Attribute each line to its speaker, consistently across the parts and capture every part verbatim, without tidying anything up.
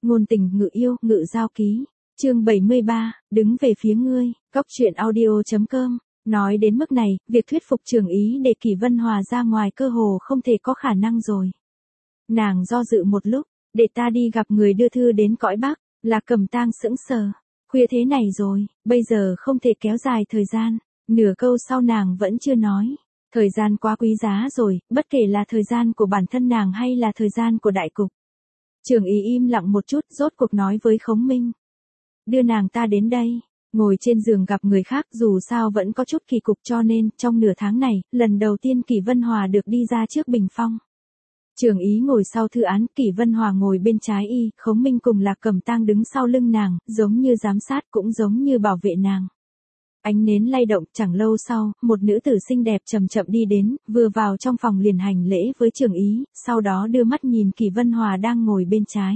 Speaker 1: Ngôn tình ngự yêu, ngự giao ký. Chương bảy mươi ba, đứng về phía ngươi, Cóc truyện audio chấm com. Nói đến mức này, việc thuyết phục Trường Ý để Kỷ Vân Hòa ra ngoài cơ hồ không thể có khả năng rồi. Nàng do dự một lúc, để ta đi gặp người đưa thư đến cõi Bắc, là Cẩm Tang sững sờ. Khuya thế này rồi, bây giờ không thể kéo dài thời gian. Nửa câu sau nàng vẫn chưa nói. Thời gian quá quý giá rồi, bất kể là thời gian của bản thân nàng hay là thời gian của đại cục. Trường Ý im lặng một chút, rốt cuộc nói với Khống Minh. Đưa nàng ta đến đây. Ngồi trên giường gặp người khác dù sao vẫn có chút kỳ cục, cho nên trong nửa tháng này, lần đầu tiên Kỷ Vân Hòa được đi ra trước bình phong. Trường Ý ngồi sau thư án, Kỷ Vân Hòa ngồi bên trái y, Khống Minh cùng Lạc Cẩm Tang đứng sau lưng nàng, giống như giám sát cũng giống như bảo vệ nàng. Ánh nến lay động, chẳng lâu sau, một nữ tử xinh đẹp chậm chậm đi đến, vừa vào trong phòng liền hành lễ với Trường Ý, sau đó đưa mắt nhìn Kỷ Vân Hòa đang ngồi bên trái.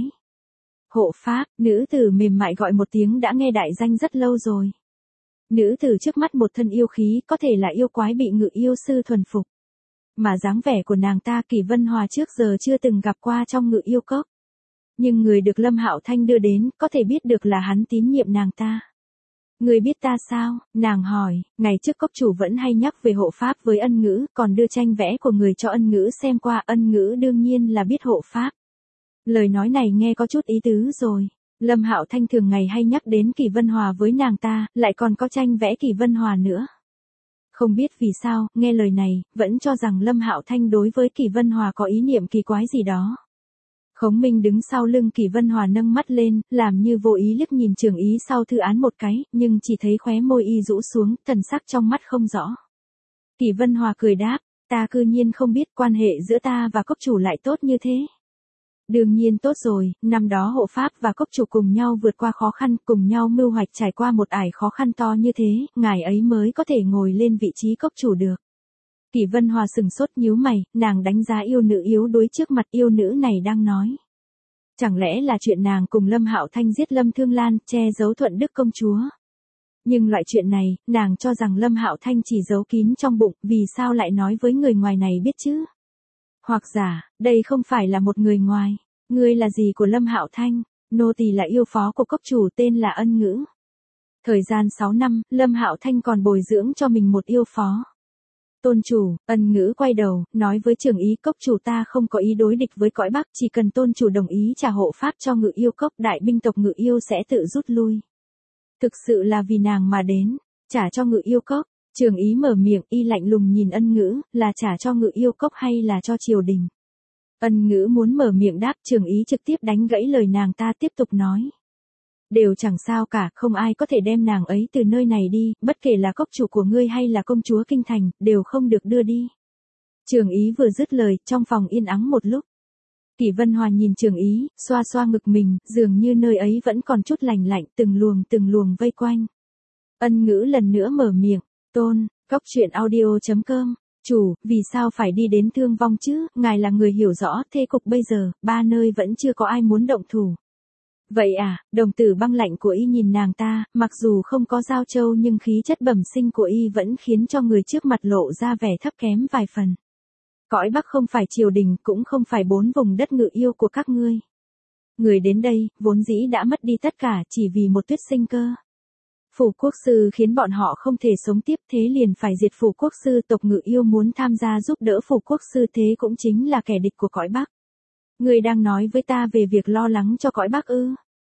Speaker 1: Hộ pháp, nữ tử mềm mại gọi một tiếng đã nghe đại danh rất lâu rồi. Nữ tử trước mắt một thân yêu khí, có thể là yêu quái bị ngự yêu sư thuần phục. Mà dáng vẻ của nàng ta Kỷ Vân Hòa trước giờ chưa từng gặp qua trong ngự yêu cốc. Nhưng người được Lâm Hạo Thanh đưa đến, có thể biết được là hắn tín nhiệm nàng ta. Người biết ta sao? Nàng hỏi, ngày trước cốc chủ vẫn hay nhắc về hộ pháp với Ân Ngữ, còn đưa tranh vẽ của người cho Ân Ngữ xem qua, Ân Ngữ đương nhiên là biết hộ pháp. Lời nói này nghe có chút ý tứ rồi. Lâm Hạo Thanh thường ngày hay nhắc đến Kỷ Vân Hòa với nàng ta, lại còn có tranh vẽ Kỷ Vân Hòa nữa. Không biết vì sao, nghe lời này, vẫn cho rằng Lâm Hạo Thanh đối với Kỷ Vân Hòa có ý niệm kỳ quái gì đó. Khống Minh đứng sau lưng Kỷ Vân Hòa nâng mắt lên, làm như vô ý liếc nhìn Trường Ý sau thư án một cái, nhưng chỉ thấy khóe môi y rũ xuống, thần sắc trong mắt không rõ. Kỷ Vân Hòa cười đáp, ta cư nhiên không biết quan hệ giữa ta và cốc chủ lại tốt như thế. Đương nhiên tốt rồi, năm đó hộ pháp và cốc chủ cùng nhau vượt qua khó khăn, cùng nhau mưu hoạch trải qua một ải khó khăn to như thế, ngài ấy mới có thể ngồi lên vị trí cốc chủ được. Kỷ Vân Hòa sừng sốt nhíu mày, nàng đánh giá yêu nữ yếu đuối trước mặt yêu nữ này đang nói. Chẳng lẽ là chuyện nàng cùng Lâm Hạo Thanh giết Lâm Thương Lan, che giấu Thuận Đức công chúa? Nhưng loại chuyện này, nàng cho rằng Lâm Hạo Thanh chỉ giấu kín trong bụng, vì sao lại nói với người ngoài này biết chứ? Hoặc giả, đây không phải là một người ngoài. Ngươi là gì của Lâm Hạo Thanh? Nô tỳ là yêu phó của cốc chủ tên là Ân Ngữ. Thời gian sáu năm, Lâm Hạo Thanh còn bồi dưỡng cho mình một yêu phó. Tôn chủ, Ân Ngữ quay đầu, nói với Trường Ý, cốc chủ ta không có ý đối địch với cõi Bắc, chỉ cần tôn chủ đồng ý trả hộ pháp cho ngự yêu cốc, đại binh tộc ngự yêu sẽ tự rút lui. Thực sự là vì nàng mà đến, trả cho ngự yêu cốc. Trường Ý mở miệng, y lạnh lùng nhìn Ân Ngữ, là trả cho ngự yêu cốc hay là cho triều đình? Ân Ngữ muốn mở miệng đáp, Trường Ý trực tiếp đánh gãy lời nàng ta tiếp tục nói. Đều chẳng sao cả, không ai có thể đem nàng ấy từ nơi này đi, bất kể là cốc chủ của ngươi hay là công chúa kinh thành, đều không được đưa đi. Trường Ý vừa dứt lời, trong phòng yên ắng một lúc. Kỷ Vân Hòa nhìn Trường Ý, xoa xoa ngực mình, dường như nơi ấy vẫn còn chút lành lạnh, từng luồng từng luồng vây quanh. Ân Ngữ lần nữa mở miệng. Tôn, Cóc truyện audio chấm com, chủ, vì sao phải đi đến thương vong chứ, ngài là người hiểu rõ, thế cục bây giờ, ba nơi vẫn chưa có ai muốn động thủ. Vậy à, đồng tử băng lạnh của y nhìn nàng ta, mặc dù không có giao châu nhưng khí chất bẩm sinh của y vẫn khiến cho người trước mặt lộ ra vẻ thấp kém vài phần. Cõi Bắc không phải triều đình, cũng không phải bốn vùng đất ngự yêu của các ngươi. Người đến đây, vốn dĩ đã mất đi tất cả chỉ vì một tuyết sinh cơ. Phủ quốc sư khiến bọn họ không thể sống tiếp, thế liền phải diệt phủ quốc sư, tộc ngự yêu muốn tham gia giúp đỡ phủ quốc sư, thế cũng chính là kẻ địch của cõi Bắc. Người đang nói với ta về việc lo lắng cho cõi Bắc ư?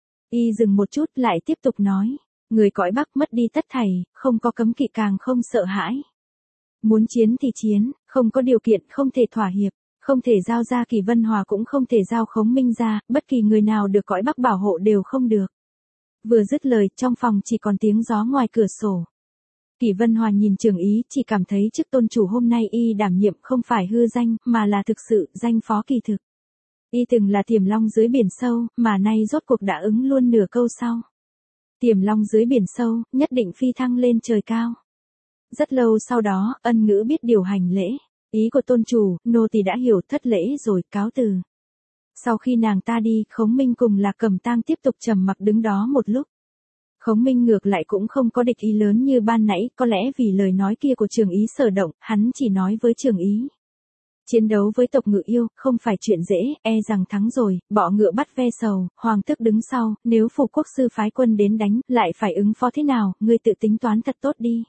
Speaker 1: Y dừng một chút lại tiếp tục nói, người cõi Bắc mất đi tất thảy, không có cấm kỵ càng không sợ hãi. Muốn chiến thì chiến, không có điều kiện không thể thỏa hiệp, không thể giao ra Kỷ Vân Hòa cũng không thể giao Khống Minh ra, bất kỳ người nào được cõi Bắc bảo hộ đều không được. Vừa dứt lời, trong phòng chỉ còn tiếng gió ngoài cửa sổ. Kỷ Vân Hòa nhìn Trường Ý, chỉ cảm thấy chức tôn chủ hôm nay y đảm nhiệm không phải hư danh, mà là thực sự, danh phó kỳ thực. Y từng là Tiềm Long dưới biển sâu, mà nay rốt cuộc đã ứng luôn nửa câu sau. Tiềm Long dưới biển sâu, nhất định phi thăng lên trời cao. Rất lâu sau đó, Ân Ngữ biết điều hành lễ. Ý của tôn chủ, nô tỳ đã hiểu, thất lễ rồi, cáo từ. Sau khi nàng ta đi, Khống Minh cùng Lạc Cẩm Tang tiếp tục trầm mặc đứng đó một lúc. Khống Minh ngược lại cũng không có địch ý lớn như ban nãy, có lẽ vì lời nói kia của Trường Ý sở động, hắn chỉ nói với Trường Ý. Chiến đấu với tộc ngự yêu, không phải chuyện dễ, e rằng thắng rồi, bọ ngựa bắt ve sầu, hoàng tước đứng sau, nếu phủ quốc sư phái quân đến đánh, lại phải ứng phó thế nào, ngươi tự tính toán thật tốt đi.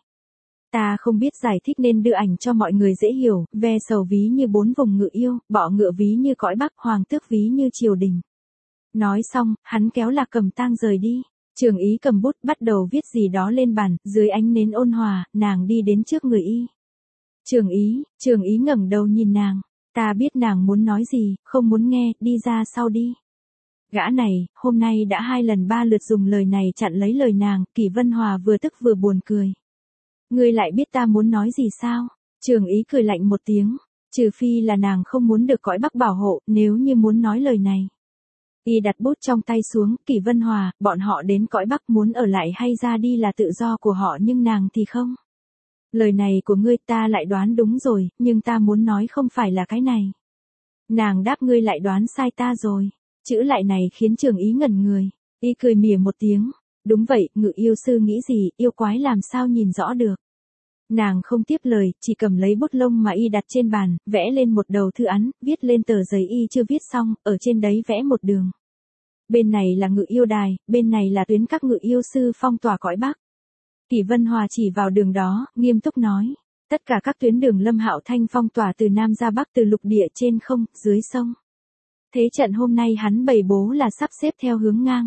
Speaker 1: Ta không biết giải thích nên đưa ảnh cho mọi người dễ hiểu, ve sầu ví như bốn vùng ngự yêu, bọ ngựa ví như cõi bắc, hoàng tước ví như triều đình. Nói xong, hắn kéo Lạc Cẩm Tang rời đi. Trường Ý cầm bút bắt đầu viết gì đó lên bàn, dưới ánh nến ôn hòa, nàng đi đến trước người y. Trường Ý, Trường Ý ngẩng đầu nhìn nàng, ta biết nàng muốn nói gì, không muốn nghe, đi ra sau đi. Gã này, hôm nay đã hai lần ba lượt dùng lời này chặn lấy lời nàng, Kỷ Vân Hòa vừa tức vừa buồn cười. Ngươi lại biết ta muốn nói gì sao? Trường Ý cười lạnh một tiếng, trừ phi là nàng không muốn được cõi bắc bảo hộ, nếu như muốn nói lời này. Y đặt bút trong tay xuống, Kỷ Vân Hòa, bọn họ đến cõi bắc muốn ở lại hay ra đi là tự do của họ nhưng nàng thì không. Lời này của ngươi ta lại đoán đúng rồi, nhưng ta muốn nói không phải là cái này. Nàng đáp ngươi lại đoán sai ta rồi. Chữ lại này khiến Trường Ý ngẩn người. Y cười mỉa một tiếng. Đúng vậy, ngự yêu sư nghĩ gì, yêu quái làm sao nhìn rõ được. Nàng không tiếp lời, chỉ cầm lấy bút lông mà y đặt trên bàn, vẽ lên một đầu thư án, viết lên tờ giấy y chưa viết xong, ở trên đấy vẽ một đường. Bên này là ngự yêu đài, bên này là tuyến các ngự yêu sư phong tỏa cõi bắc. Kỷ Vân Hòa chỉ vào đường đó, nghiêm túc nói. Tất cả các tuyến đường Lâm Hạo Thanh phong tỏa từ Nam ra Bắc, từ lục địa trên không, dưới sông. Thế trận hôm nay hắn bày bố là sắp xếp theo hướng ngang.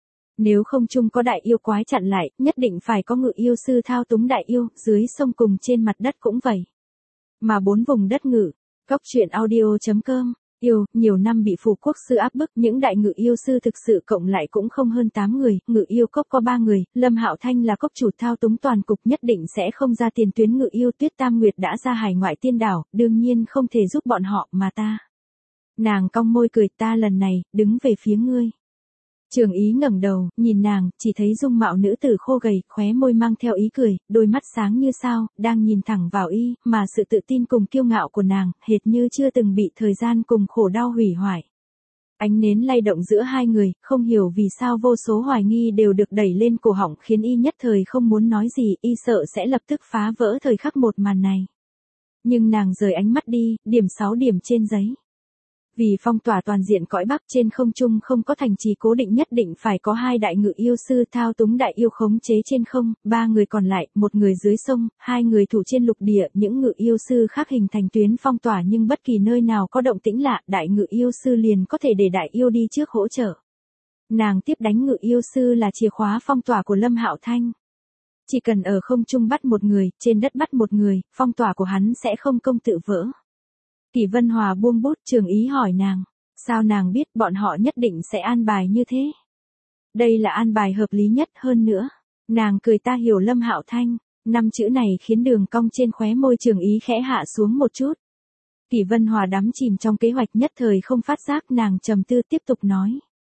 Speaker 1: Nếu không chung có đại yêu quái chặn lại, nhất định phải có ngự yêu sư thao túng đại yêu, dưới sông cùng trên mặt đất cũng vậy. Mà bốn vùng đất ngự, Cóc truyện audio chấm com, yêu, nhiều năm bị phủ quốc sư áp bức, những đại ngự yêu sư thực sự cộng lại cũng không hơn tám người, ngự yêu cốc có ba người, Lâm Hạo Thanh là cốc chủ thao túng toàn cục, nhất định sẽ không ra tiền tuyến ngự yêu. Tuyết Tam Nguyệt đã ra hải ngoại tiên đảo, đương nhiên không thể giúp bọn họ mà ta. Nàng cong môi cười, ta lần này, đứng về phía ngươi. Trường Ý ngẩng đầu, nhìn nàng, chỉ thấy dung mạo nữ tử khô gầy, khóe môi mang theo ý cười, đôi mắt sáng như sao, đang nhìn thẳng vào y, mà sự tự tin cùng kiêu ngạo của nàng, hệt như chưa từng bị thời gian cùng khổ đau hủy hoại. Ánh nến lay động giữa hai người, không hiểu vì sao vô số hoài nghi đều được đẩy lên cổ họng khiến y nhất thời không muốn nói gì, y sợ sẽ lập tức phá vỡ thời khắc một màn này. Nhưng nàng rời ánh mắt đi, điểm sáu điểm trên giấy. Vì phong tỏa toàn diện cõi bắc, trên không trung không có thành trì cố định, nhất định phải có hai đại ngự yêu sư thao túng đại yêu khống chế trên không, ba người còn lại, một người dưới sông, hai người thủ trên lục địa, những ngự yêu sư khác hình thành tuyến phong tỏa, nhưng bất kỳ nơi nào có động tĩnh lạ, đại ngự yêu sư liền có thể để đại yêu đi trước hỗ trợ. Nàng tiếp đánh ngự yêu sư là chìa khóa phong tỏa của Lâm Hạo Thanh. Chỉ cần ở không trung bắt một người, trên đất bắt một người, phong tỏa của hắn sẽ không công tự vỡ. Kỷ Vân Hòa buông bút, Trường Ý hỏi nàng. Sao nàng biết bọn họ nhất định sẽ an bài như thế? Đây là an bài hợp lý nhất, hơn nữa. Nàng cười, ta hiểu Lâm Hạo Thanh. Năm chữ này khiến đường cong trên khóe môi Trường Ý khẽ hạ xuống một chút. Kỷ Vân Hòa đắm chìm trong kế hoạch, nhất thời không phát giác, nàng trầm tư tiếp tục nói.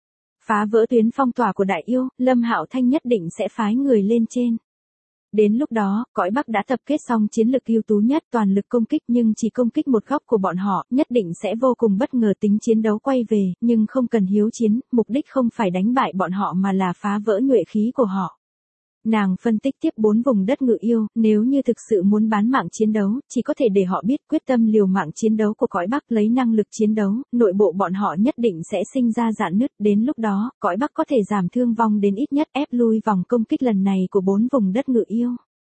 Speaker 1: Phá vỡ tuyến phong tỏa của đại yêu, Lâm Hạo Thanh nhất định sẽ phái người lên trên. Đến lúc đó, cõi Bắc đã tập kết xong chiến lực ưu tú nhất, toàn lực công kích, nhưng chỉ công kích một góc của bọn họ, nhất định sẽ vô cùng bất ngờ, tính chiến đấu quay về, nhưng không cần hiếu chiến, mục đích không phải đánh bại bọn họ mà là phá vỡ nhuệ khí của họ. Nàng phân tích tiếp bốn vùng đất ngự yêu, nếu như thực sự muốn bán mạng chiến đấu, chỉ có thể để họ biết quyết tâm liều mạng chiến đấu của cõi Bắc, lấy năng lực chiến đấu, nội bộ bọn họ nhất định sẽ sinh ra rạn nứt, đến lúc đó, cõi Bắc có thể giảm thương vong đến ít nhất, ép lui vòng công kích lần này của bốn vùng đất ngự yêu.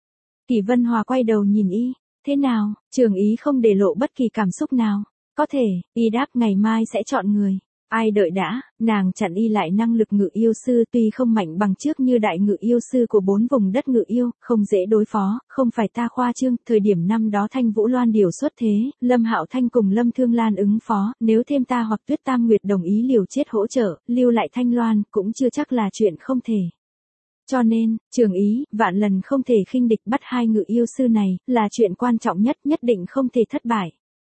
Speaker 1: Kỷ Vân Hòa quay đầu nhìn y, thế nào? Trường Ý không để lộ bất kỳ cảm xúc nào. Có thể, y đáp, ngày mai sẽ chọn người. Ai đợi đã, nàng chặn y lại, năng lực ngự yêu sư tuy không mạnh bằng trước như đại ngự yêu sư của bốn vùng đất ngự yêu, không dễ đối phó, không phải ta khoa trương, thời điểm năm đó Thanh Vũ Loan điều xuất thế, Lâm Hạo Thanh cùng Lâm Thương Lan ứng phó, nếu thêm ta hoặc Tuyết Tam Nguyệt đồng ý liều chết hỗ trợ, lưu lại Thanh Loan, cũng chưa chắc là chuyện không thể. Cho nên, Trường Ý, vạn lần không thể khinh địch, bắt hai ngự yêu sư này, là chuyện quan trọng nhất, nhất định không thể thất bại.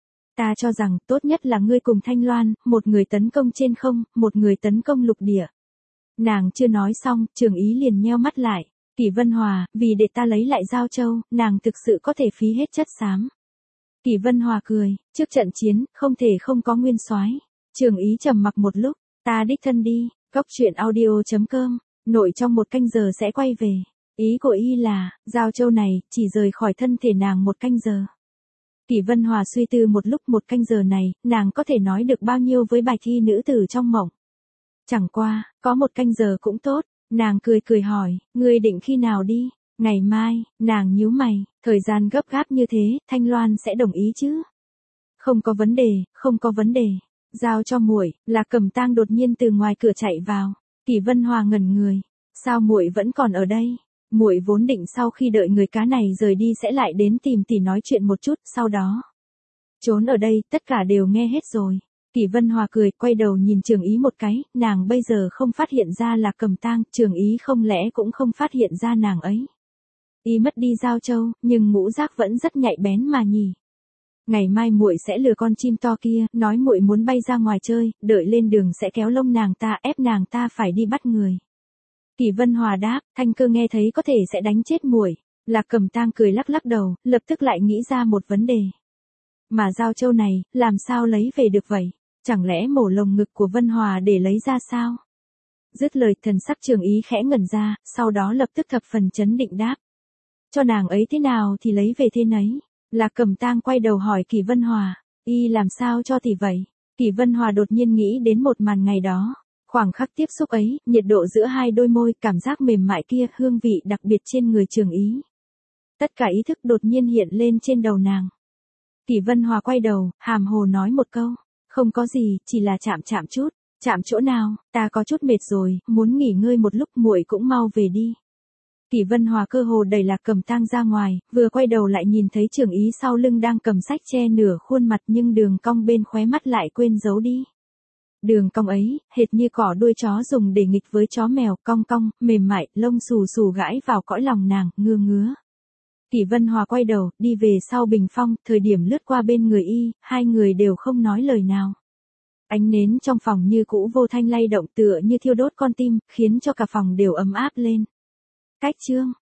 Speaker 1: Ta cho rằng, tốt nhất là ngươi cùng Thanh Loan, một người tấn công trên không, một người tấn công lục địa. Nàng chưa nói xong, Trường Ý liền nheo mắt lại. Kỷ Vân Hòa, vì để ta lấy lại Giao Châu, nàng thực sự có thể phí hết chất xám. Kỷ Vân Hòa cười, trước trận chiến, không thể không có nguyên soái. Trường Ý trầm mặc một lúc, ta đích thân đi, Cóc truyện audio chấm com, nội trong một canh giờ sẽ quay về. Ý của y là, Giao Châu này, chỉ rời khỏi thân thể nàng một canh giờ. Kỷ Kỷ Vân Hòa suy tư một lúc, một canh giờ này, nàng có thể nói được bao nhiêu với bài thi nữ tử trong mộng. Chẳng qua, có một canh giờ cũng tốt, nàng cười cười hỏi, ngươi định khi nào đi? Ngày mai. Nàng nhíu mày, thời gian gấp gáp như thế, Thanh Loan sẽ đồng ý chứ? Không có vấn đề, không có vấn đề. Giao cho muội. Là Cẩm Tang đột nhiên từ ngoài cửa chạy vào. Kỷ Vân Hòa ngẩn người, sao muội vẫn còn ở đây? Muội vốn định sau khi đợi người cá này rời đi sẽ lại đến tìm tỷ nói chuyện một chút, sau đó trốn ở đây, tất cả đều nghe hết rồi. Kỷ Vân Hòa cười, quay đầu nhìn Trường Ý một cái, nàng bây giờ không phát hiện ra là Cẩm Tang, Trường Ý không lẽ cũng không phát hiện ra nàng ấy. Y mất đi Giao Châu, nhưng ngũ giác vẫn rất nhạy bén mà nhỉ. Ngày mai muội sẽ lừa con chim to kia, nói muội muốn bay ra ngoài chơi, đợi lên đường sẽ kéo lông nàng ta, ép nàng ta phải đi bắt người. Kỷ Vân Hòa đáp, Thanh Cơ nghe thấy có thể sẽ đánh chết muội. Lạc Cẩm Tang cười lắc lắc đầu, lập tức lại nghĩ ra một vấn đề. Mà Giao Châu này, làm sao lấy về được vậy? Chẳng lẽ mổ lồng ngực của Vân Hòa để lấy ra sao? Dứt lời, thần sắc Trường Ý khẽ ngẩn ra, sau đó lập tức thập phần chấn định đáp. Cho nàng ấy thế nào thì lấy về thế nấy. Lạc Cẩm Tang quay đầu hỏi Kỷ Vân Hòa, y làm sao cho tỷ vậy? Kỷ Vân Hòa đột nhiên nghĩ đến một màn ngày đó. Khoảng khắc tiếp xúc ấy, nhiệt độ giữa hai đôi môi, cảm giác mềm mại kia, hương vị đặc biệt trên người Trường Ý. Tất cả ý thức đột nhiên hiện lên trên đầu nàng. Kỷ Vân Hòa quay đầu, hàm hồ nói một câu, không có gì, chỉ là chạm chạm chút. Chạm chỗ nào? Ta có chút mệt rồi, muốn nghỉ ngơi một lúc, muội cũng mau về đi. Kỷ Vân Hòa cơ hồ đẩy Lạc Cẩm Tang ra ngoài, vừa quay đầu lại nhìn thấy Trường Ý sau lưng đang cầm sách che nửa khuôn mặt, nhưng đường cong bên khóe mắt lại quên giấu đi. Đường cong ấy, hệt như cỏ đuôi chó dùng để nghịch với chó mèo, cong cong, mềm mại, lông xù xù gãi vào cõi lòng nàng, ngứa ngứa. Kỷ Vân Hòa quay đầu, đi về sau bình phong, thời điểm lướt qua bên người y, hai người đều không nói lời nào. Ánh nến trong phòng như cũ vô thanh lay động, tựa như thiêu đốt con tim, khiến cho cả phòng đều ấm áp lên. Cách chương